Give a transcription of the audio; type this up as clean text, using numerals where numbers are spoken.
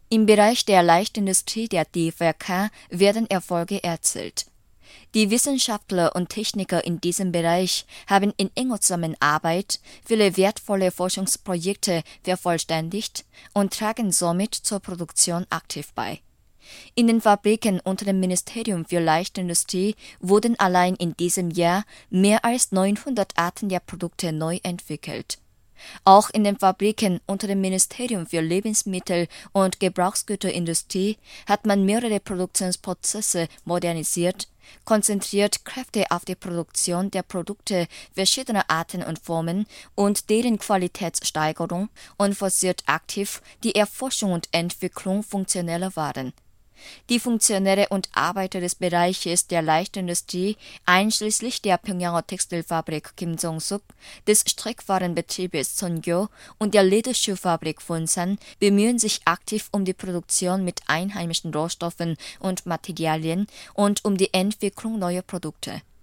Im Bereich der Leichtindustrie der DVK werden Erfolge erzielt. Die Wissenschaftler und Techniker in diesem Bereich haben in enger Zusammenarbeit viele wertvolle Forschungsprojekte vervollständigt und tragen somit zur Produktion aktiv bei. In den Fabriken unter dem Ministerium für Leichtindustrie wurden allein in diesem Jahr mehr als 900 Arten der Produkte neu entwickelt. Auch in den Fabriken unter dem Ministerium für Lebensmittel- und Gebrauchsgüterindustrie hat man mehrere Produktionsprozesse modernisiert, konzentriert Kräfte auf die Produktion der Produkte verschiedener Arten und Formen und deren Qualitätssteigerung und forciert aktiv die Erforschung und Entwicklung funktioneller Waren. Die Funktionäre und Arbeiter des Bereiches der Leichtindustrie, einschließlich der Pjöngjanger Textilfabrik Kim Jong-suk, des Strickwarenbetriebes Sonyo und der Lederschuhfabrik Wonsan, bemühen sich aktiv um die Produktion mit einheimischen Rohstoffen und Materialien und um die Entwicklung neuer Produkte.